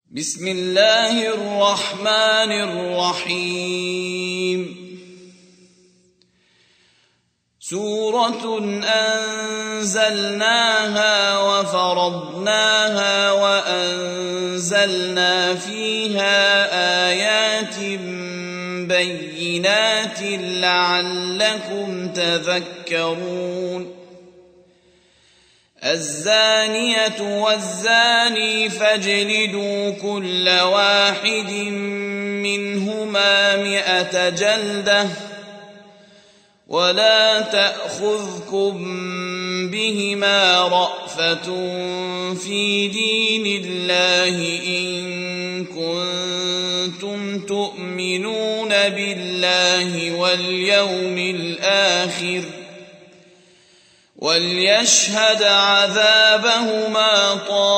بسم الله الرحمن الرحيم سورة أنزلناها وفرضناها وأنزلنا فيها آيات بينات لعلكم تذكرون الزانية والزاني فاجلدوا كل واحد منهما 100 جلدة ولا تأخذكم بهما رأفة في دين الله إن كنتم تؤمنون بالله واليوم الآخر وليشهد عذابهما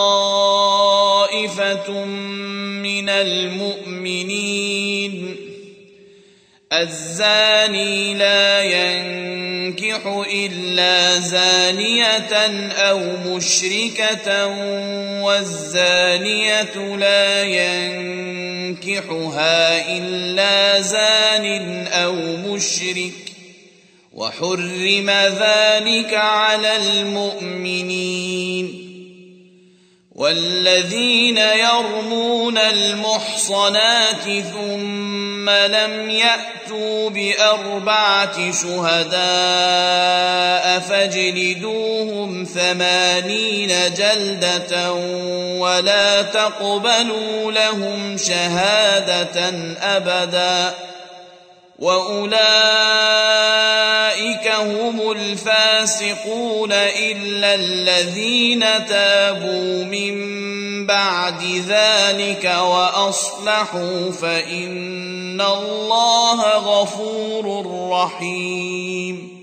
طائفة من المؤمنين الزاني لا ينكح إلا زانية أو مشركة والزانية لا ينكحها إلا زان أو مشرك وحرم ذلك على المؤمنين والذين يرمون المحصنات ثم لم يأتوا ب4 شهداء فاجلدوهم 80 جلدة ولا تقبلوا لهم شهادة أبدا وأولئك هم الفاسقون إلا الذين تابوا من بعد ذلك وأصلحوا فإن الله غفور رحيم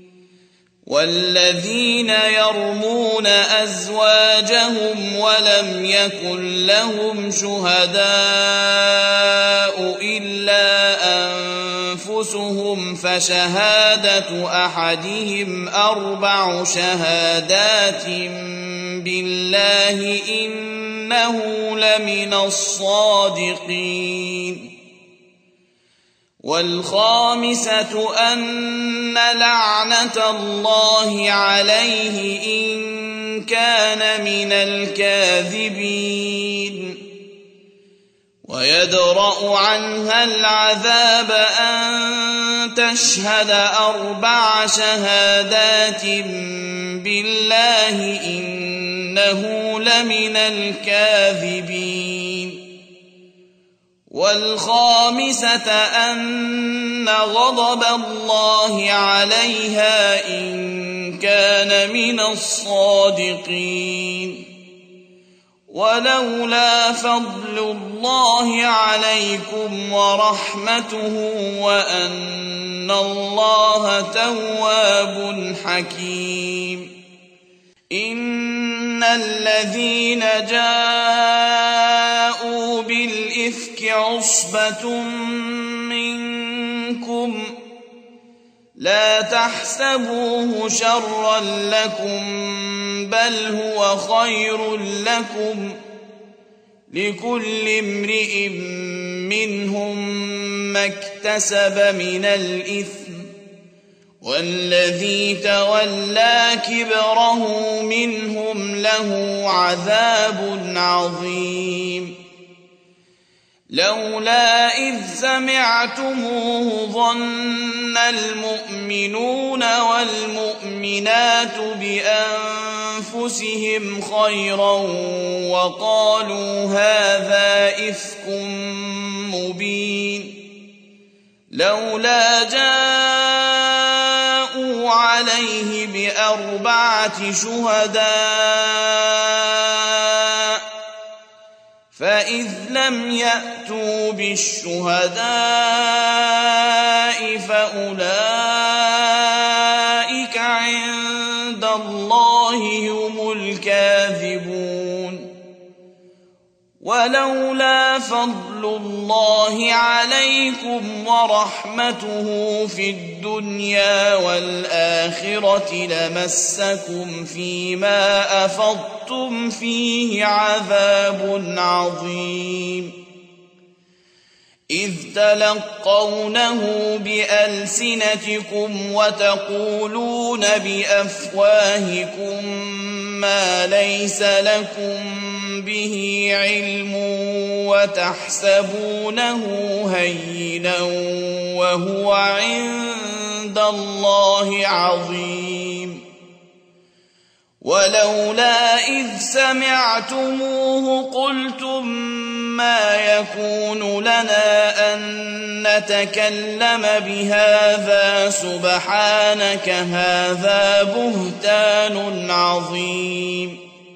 والذين يرمون أزواجهم ولم يكن لهم شهداء إلا أنفسهم فشهادة أحدهم 4 شهادات بالله إنه لمن الصادقين والخامسة أن لعنة الله عليه إن كان من الكاذبين ويدرأ عنها العذاب أن تشهد 4 شهادات بالله إنه لمن الكاذبين والخامسة أن غضب الله عليها إن كان من الصادقين ولولا فضل الله عليكم ورحمته وأن الله تواب حكيم إن الذين جاءوا بالإفك عصبة منكم لا تحسبوه شرا لكم بل هو خير لكم لكل امرئ منهم ما اكتسب من الإثم والذي تولى كبره منهم له عذاب عظيم لولا إذ سمعتموه ظن المؤمنون والمؤمنات بأنفسهم خيرا وقالوا هذا إفك مبين لولا جاءوا عليه ب4 شهداء فإذ لم يأتوا بالشهداء فأولئك عند الله هم الكاذبون ولولا فضل الله عليكم ورحمته في الدنيا والآخرة لمسكم فيما أفضتم فيه عذاب عظيم إذ تلقونه بألسنتكم وتقولون بأفواهكم ما ليس لكم به علم وتحسبونه هينا وهو عند الله عظيم ولولا إذ سمعتموه قلتم ما يكون لنا أن نتكلم بهذا سبحانك هذا بهتان عظيم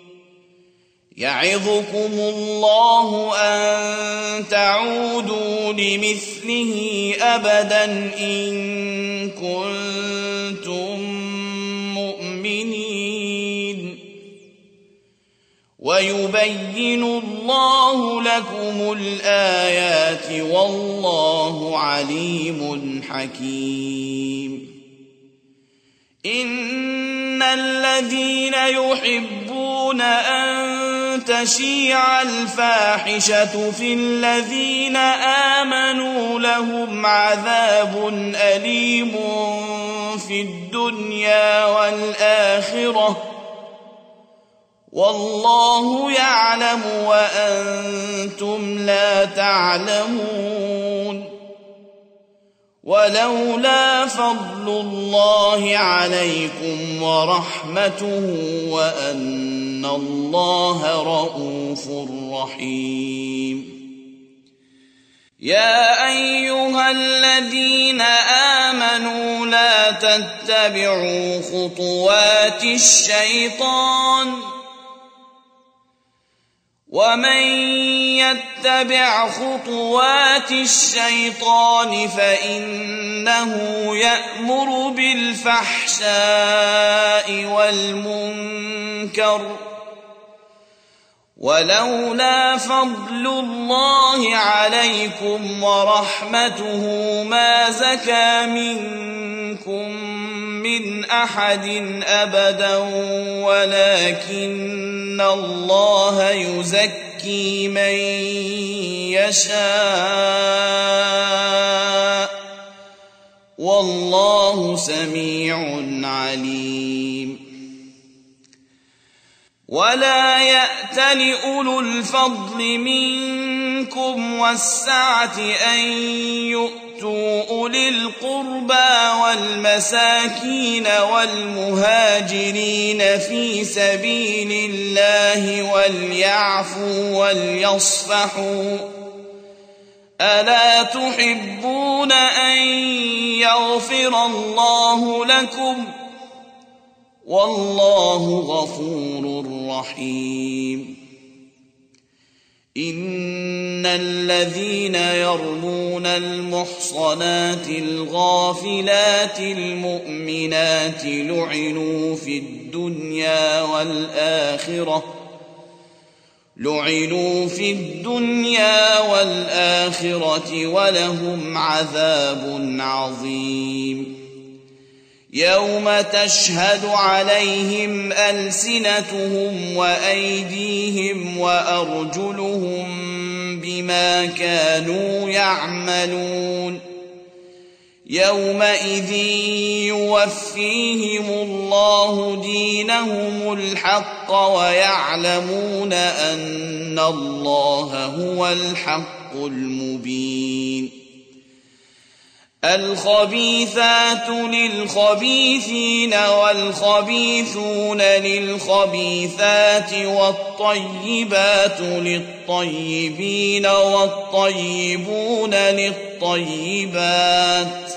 يعظكم الله أن تعودوا لمثله أبدا إن كنتم مؤمنين ويبين الله لكم الآيات والله عليم حكيم إن الذين يحبون أن تشيع الفاحشة في الذين آمنوا لهم عذاب أليم في الدنيا والآخرة والله يعلم وأنتم لا تعلمون ولولا فضل الله عليكم ورحمته وأن الله رءوف رحيم يا أيها الذين آمنوا لا تتبعوا خطوات الشيطان ومن يتبع خطوات الشيطان فإنه يأمر بالفحشاء والمنكر ولولا فضل الله عليكم ورحمته ما زكى منكم من أحد أبدا ولكن الله يزكي من يشاء والله سميع عليم ولا يأتل أولو الفضل منكم والسعة أن يؤتوا أولي القربى والمساكين والمهاجرين في سبيل الله وليعفوا وليصفحوا ألا تحبون أن يغفر الله لكم والله غفور رحيم إن الذين يرمون المحصنات الغافلات المؤمنات لعنوا في الدنيا والآخرة ولهم عذاب عظيم يوم تشهد عليهم ألسنتهم وأيديهم وأرجلهم بما كانوا يعملون يومئذ يوفيهم الله دينهم الحق ويعلمون أن الله هو الحق المبين الخبيثات للخبيثين والخبيثون للخبيثات والطيبات للطيبين والطيبون للطيبات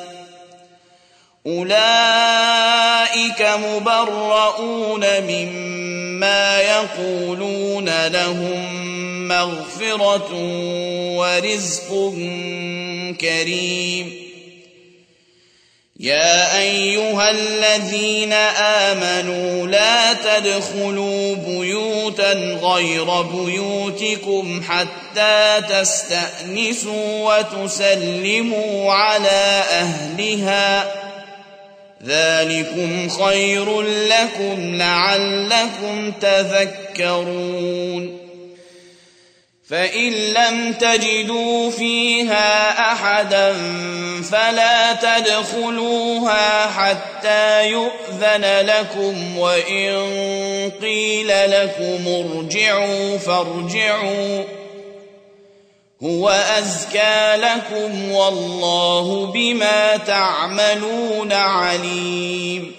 أولئك مبرؤون مما يقولون لهم مغفرة ورزق كريم يا أيها الذين آمنوا لا تدخلوا بيوتا غير بيوتكم حتى تستأنسوا وتسلموا على أهلها ذلكم خير لكم لعلكم تذكرون فإن لم تجدوا فيها أحدا فلا تدخلوها حتى يؤذن لكم وإن قيل لكم ارجعوا فارجعوا هو أزكى لكم والله بما تعملون عليم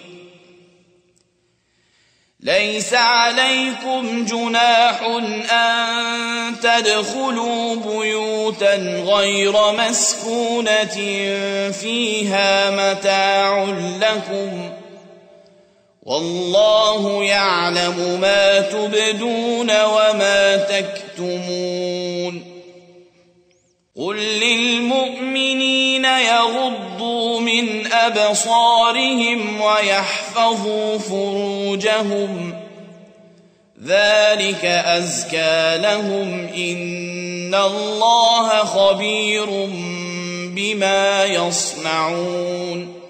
ليس عليكم جناح أن تدخلوا بيوتا غير مسكونة فيها متاع لكم والله يعلم ما تبدون وما تكتمون قل للمؤمنين يغضوا من أبصارهم ويحفظوا فروجهم ذلك أزكى لهم إن الله خبير بما يصنعون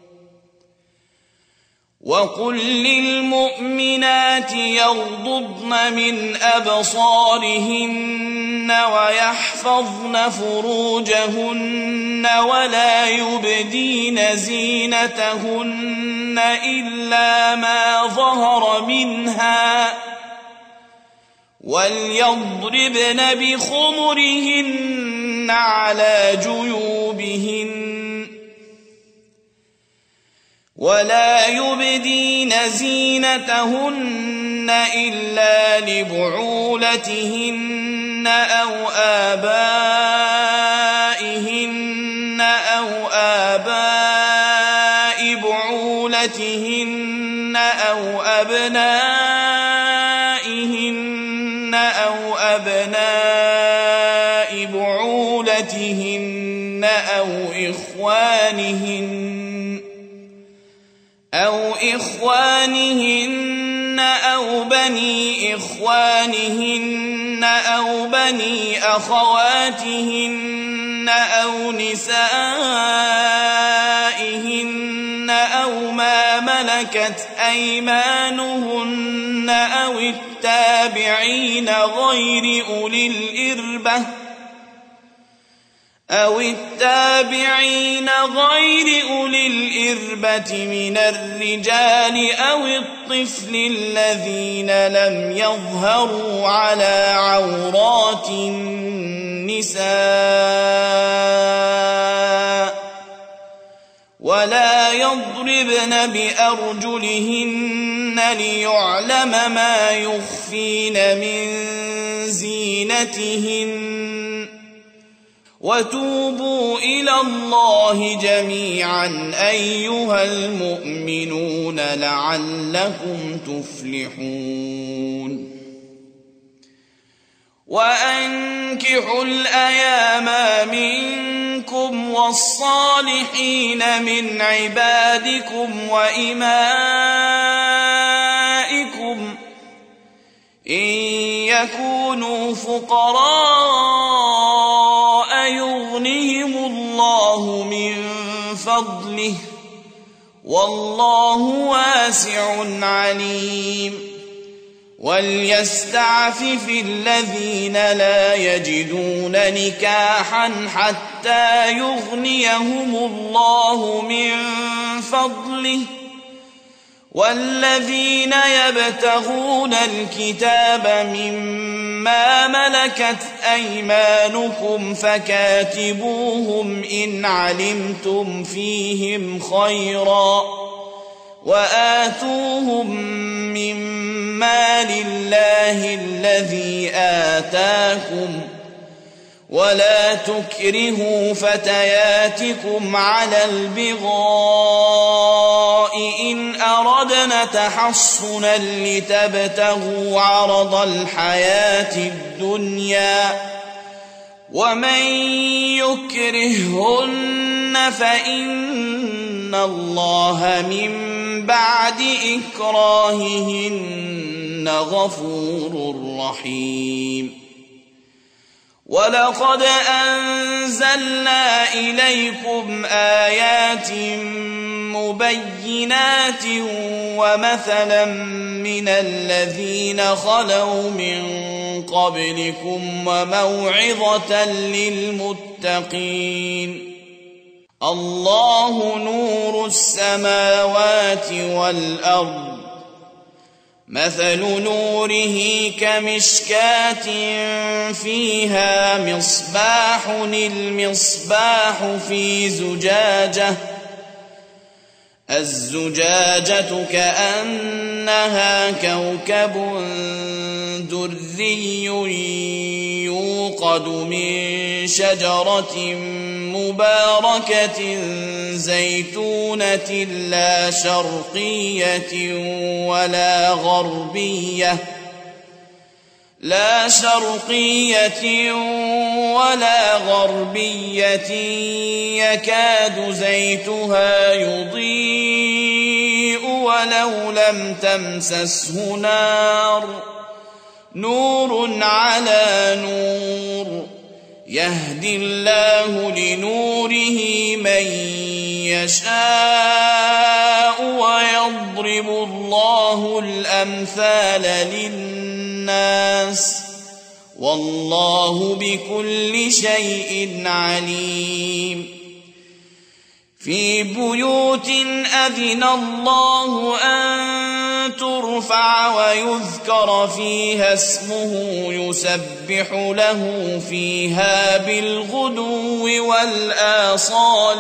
وقل للمؤمنات يغضضن من أبصارهن ويحفظن فروجهن ولا يبدين زينتهن إلا ما ظهر منها وليضربن بخمرهن على جيوبهن ولا يبدين زينتهن إلا لبعولتهن أو آبائهن أو آباء بعولتهن أو أبنائهن أو أبناء بعولتهن أو إخوانهن أو بني إخوانهن أو بني أخواتهن أو نسائهن أو ما ملكت أيمانهن أو التابعين غير أولي الإربة من الرجال أو الطفل الذين لم يظهروا على عورات النساء ولا يضربن بأرجلهن ليعلم ما يخفين من زينتهن وتوبوا إلى الله جميعا أيها المؤمنون لعلكم تفلحون وأنكحوا الأيام منكم والصالحين من عبادكم وإمائكم إن يكونوا فقراء يغنهم الله من فضله والله واسع عليم وليستعفف الذين لا يجدون نكاحا حتى يغنيهم الله من فضله والذين يبتغون الكتاب مما ملكت أيمانكم فكاتبوهم إن علمتم فيهم خيرا وآتوهم مما لله الذي آتاكم ولا تكرهوا فتياتكم على البغاء إن أردنا تحصنا لتبتغوا عرض الحياة الدنيا ومن يكرههن فإن الله من بعد إكراههن غفور رحيم. ولقد أنزلنا إليكم آيات مبينات ومثلا من الذين خلوا من قبلكم وموعظة للمتقين. الله نور السماوات والأرض، مثل نوره كمشكاة فيها مصباح، المصباح في زجاجة، الزجاجة كأنها كوكب دري يوقد من شجرة مباركة زيتونة لا شرقية ولا غربية يكاد زيتها يضيء ولو لم تمسسه نار، نور على نور، يهدي الله لنوره من يشاء ويضرب الله الأمثال للناس، والله بكل شيء عليم. في بيوت أذن الله أن ترفع ويذكر فيها اسمه يسبح له فيها بالغدو والآصال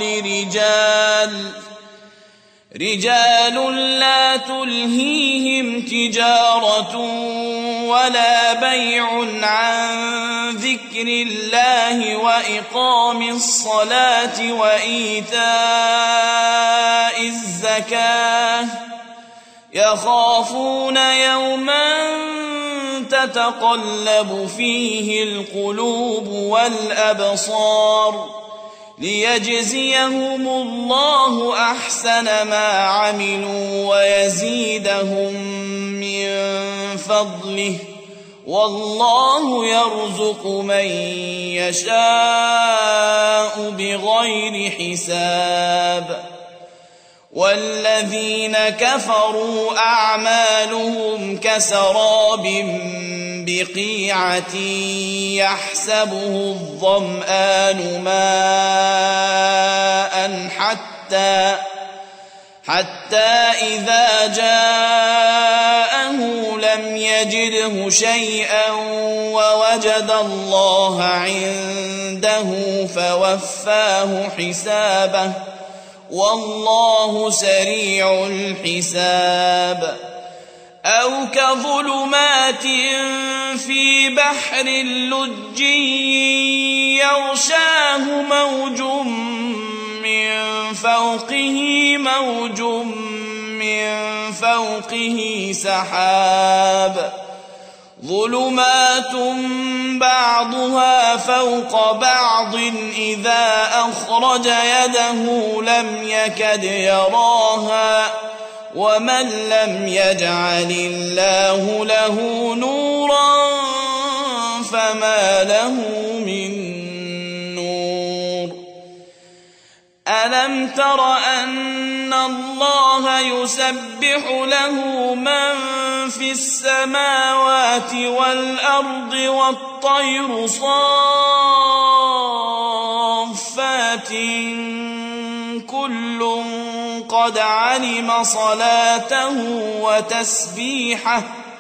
رجال لا تلهيهم تجارة ولا بيع عن ذكر الله وإقام الصلاة وإيتاء الزكاة يخافون يوما تتقلب فيه القلوب والأبصار ليجزيهم الله أحسن ما عملوا ويزيدهم من فضله، والله يرزق من يشاء بغير حساب. والذين كفروا أعمالهم كسراب بقيعة يحسبه الظمآن ماء حتى إذا جاءه لم يجده شيئا ووجد الله عنده فوفاه حسابه، والله سريع الحساب. أو كظلمات في بحر لجي يغشاه موج من فوقه سحاب، ظلمات بعضها فوق بعض إذا أخرج يده لم يكد يراها، ومن لم يجعل الله له نورا فما له من نور. ألم تر أن الله يسبح له من في السماوات والأرض والطير صافات كل قد علم صلاته وتسبيحه،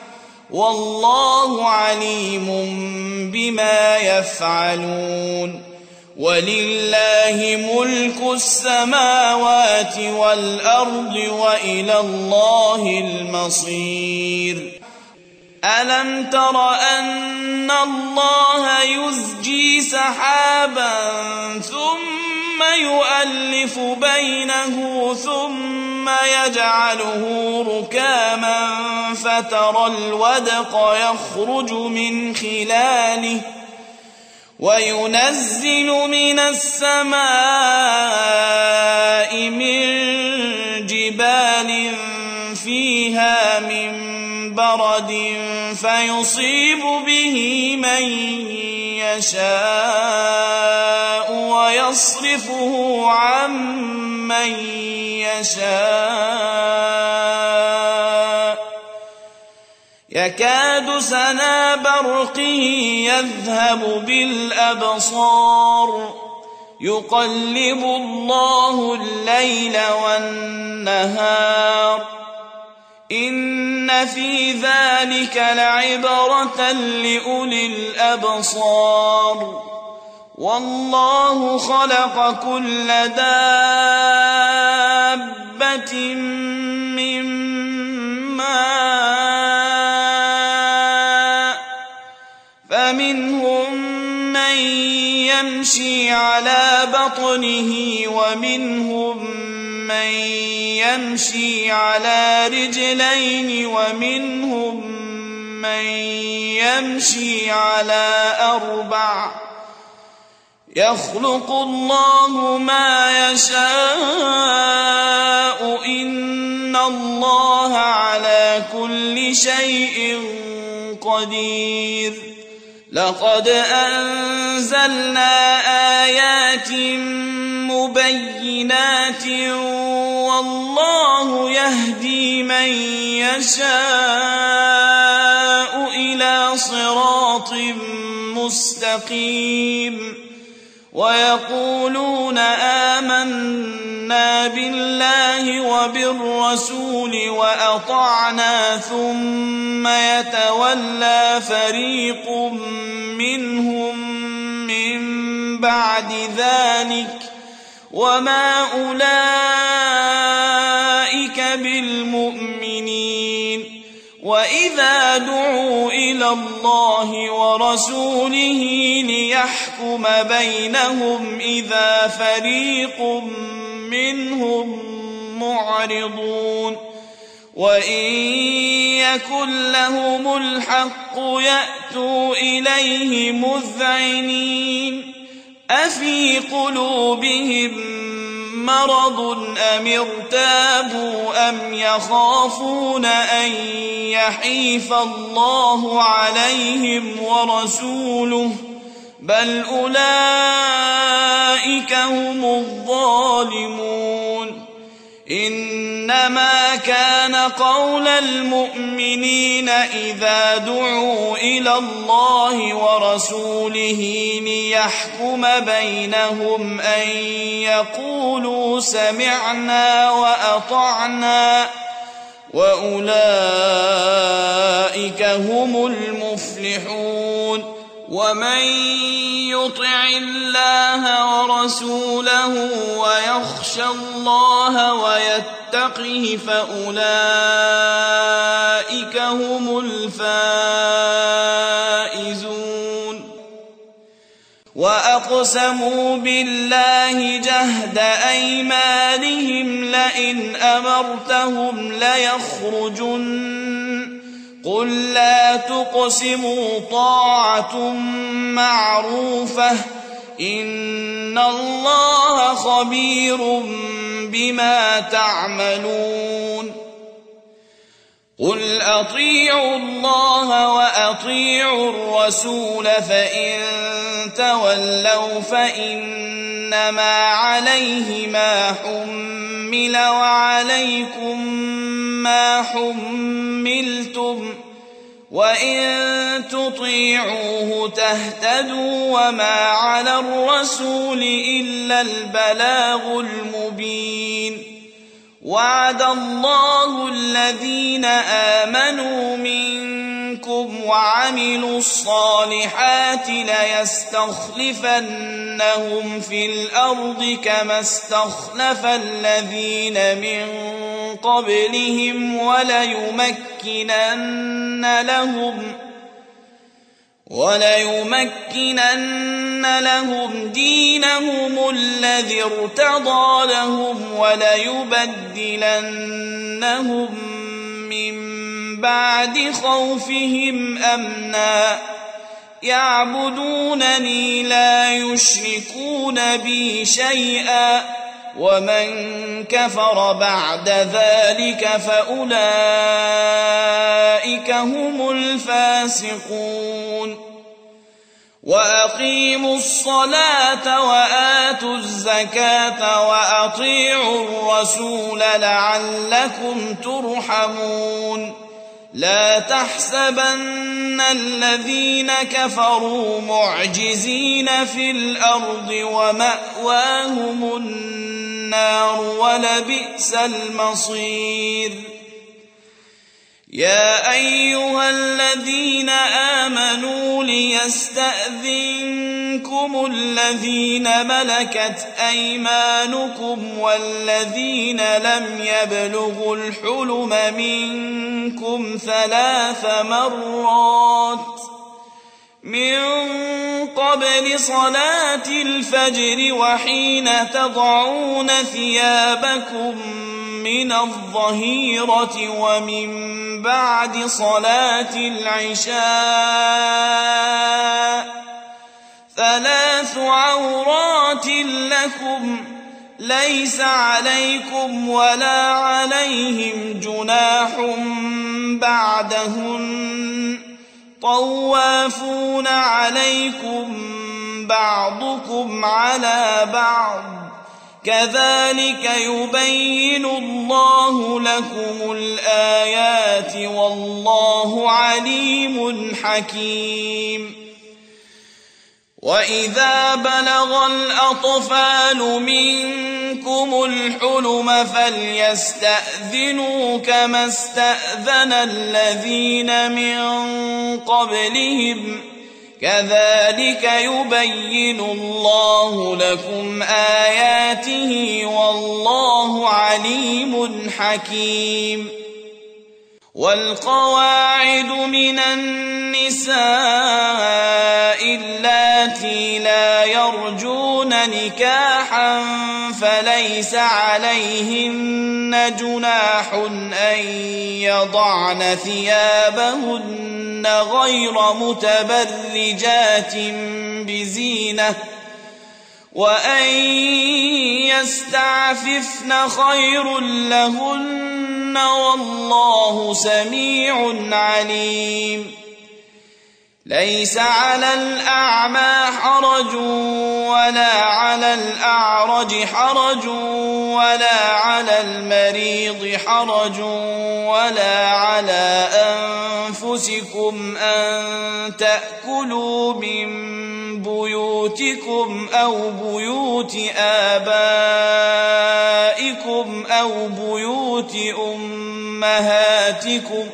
والله عليم بما يفعلون. ولله ملك السماوات والأرض وإلى الله المصير. ألم تر أن الله يزجي سحابا ثم يؤلف بينه ثم يجعله ركاما فترى الودق يخرج من خلاله وينزل من السماء من جبال فيها من برد فيصيب به من يشاء ويصرفه عن من يشاء يكاد سنا برقه يذهب بالأبصار يقلب الله الليل والنهار إن في ذلك لعبرة لأولي الأبصار والله خلق كل دابة من ماء فمنهم من يمشي على بطنه ومنهم من يمشي على رجلين ومنهم من يمشي على أربع يخلق الله ما يشاء إن الله على كل شيء قدير لقد أنزلنا آيات مبينات والله يهدي من يشاء إلى صراط مستقيم ويقولون آمنا بالله وبالرسول وأطعنا ثم يتولى فريق منهم من بعد ذلك وما أولئك بالمؤمنين وإذا دعوا إلى الله ورسوله ليحكم بينهم إذا فريق منهم معرضون وإن يكن لهم الحق يأتوا إليه مذعنين أفي قلوبهم مرض أم ارتابوا أم يخافون أن يحيف الله عليهم ورسوله بل أولئك هم الظالمون إنما كان قول المؤمنين إذا دعوا إلى الله ورسوله ليحكم بينهم أن يقولوا سمعنا وأطعنا وأولئك هم المفلحون ومن يطع الله ورسوله ويخشى الله ويتقه فأولئك هم الفائزون وأقسموا بالله جهد أيمانهم لئن أمرتهم ليخرجن قل لا تقسموا طاعة معروفة إن الله خبير بما تعملون قل أطيعوا الله وأطيعوا الرسول فإن تولوا فإنما عليه ما حمل وعليكم ما حملتم وإن تطيعوه تهتدوا وما على الرسول إلا البلاغ المبين وعد الله الذين آمنوا منكم وعملوا الصالحات ليستخلفنهم في الأرض كما استخلف الذين من قبلهم وليمكنن لهم دينهم الذي ارتضى لهم وليبدلنهم من بعد خوفهم أمنا يعبدونني لا يشركون بي شيئا ومن كفر بعد ذلك فأولئك هم الفاسقون وأقيموا الصلاة وآتوا الزكاة وأطيعوا الرسول لعلكم ترحمون لا تحسبن الذين كفروا معجزين في الأرض ومأواهم النار ولبئس المصير يا أيها الذين آمنوا ليستأذنكم الذين ملكت أيمانكم والذين لم يبلغوا الحلم منكم 3 مرات من قبل صلاة الفجر وحين تضعون ثيابكم من الظهيرة ومن بعد صلاة العشاء 3 عورات لكم ليس عليكم ولا عليهم جناح بعدهن طوافون عليكم بعضكم على بعض كذلك يبين الله لكم الآيات والله عليم حكيم وإذا بلغ الأطفال منكم الحلم فليستأذنوا كما استأذن الذين من قبلهم كذلك يبين الله لكم آياته والله عليم حكيم والقواعد من النساء اللاتي لا يرجون نكاحا فليس عليهن جناح أن يضعن ثيابهن غير متبرجات بزينة وأن يستعففن خير لهن والله سميع عليم ليس على الأعمى حرج ولا على الأعرج حرج ولا على المريض حرج ولا على أنفسكم أن تأكلوا من بيوتكم أو بيوت آبائكم أو بيوت أمهاتكم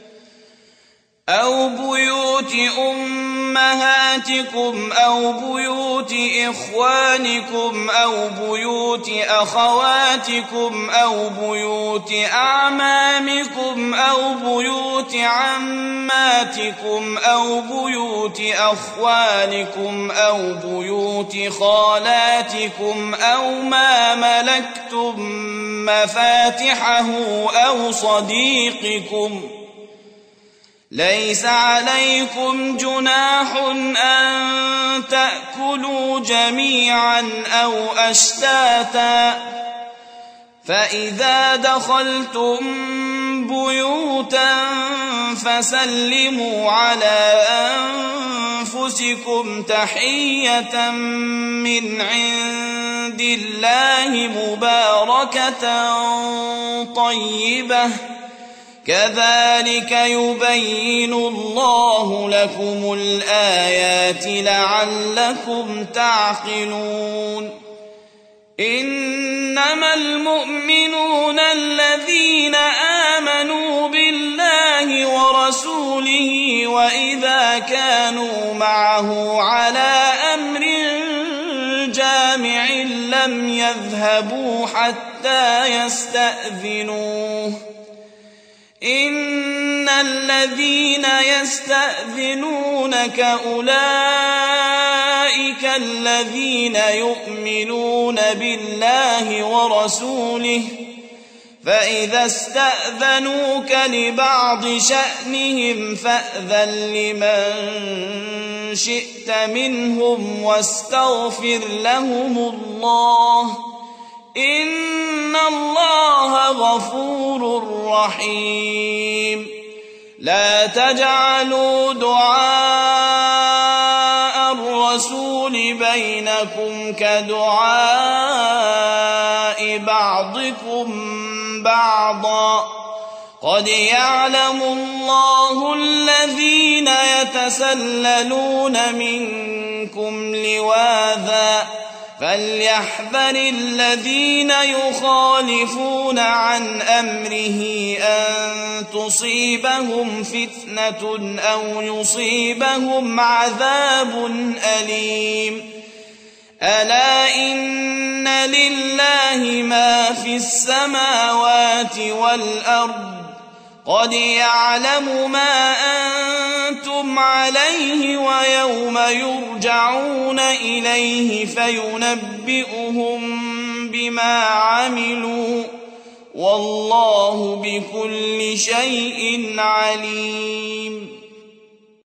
أو بيوت إخوانكم أو بيوت أخواتكم أو بيوت أعمامكم أو بيوت عماتكم أو بيوت أخوالكم أو بيوت خالاتكم أو ما ملكتم مفاتحه أو صديقكم ليس عليكم جناح أن تأكلوا جميعا أو أشتاتا فإذا دخلتم بيوتا فسلموا على أنفسكم تحية من عند الله مباركة طيبة كذلك يبين الله لكم الآيات لعلكم تعقلون إنما المؤمنون الذين آمنوا بالله ورسوله وإذا كانوا معه على أمر جامع لم يذهبوا حتى يستأذنوه إن الذين يستأذنونك أولئك الذين يؤمنون بالله ورسوله فإذا استأذنوك لبعض شأنهم فأذن لمن شئت منهم واستغفر لهم الله إن الله غفور رحيم. لا تجعلوا دعاء الرسول بينكم كدعاء بعضكم بعضا قد يعلم الله الذين يتسللون منكم لواذا فليحذر الذين يخالفون عن أمره أن تصيبهم فتنة أو يصيبهم عذاب أليم. ألا إن لله ما في السماوات والأرض قد يعلم ما أنتم عليه ويوم يرجعون إليه فينبئهم بما عملوا والله بكل شيء عليم.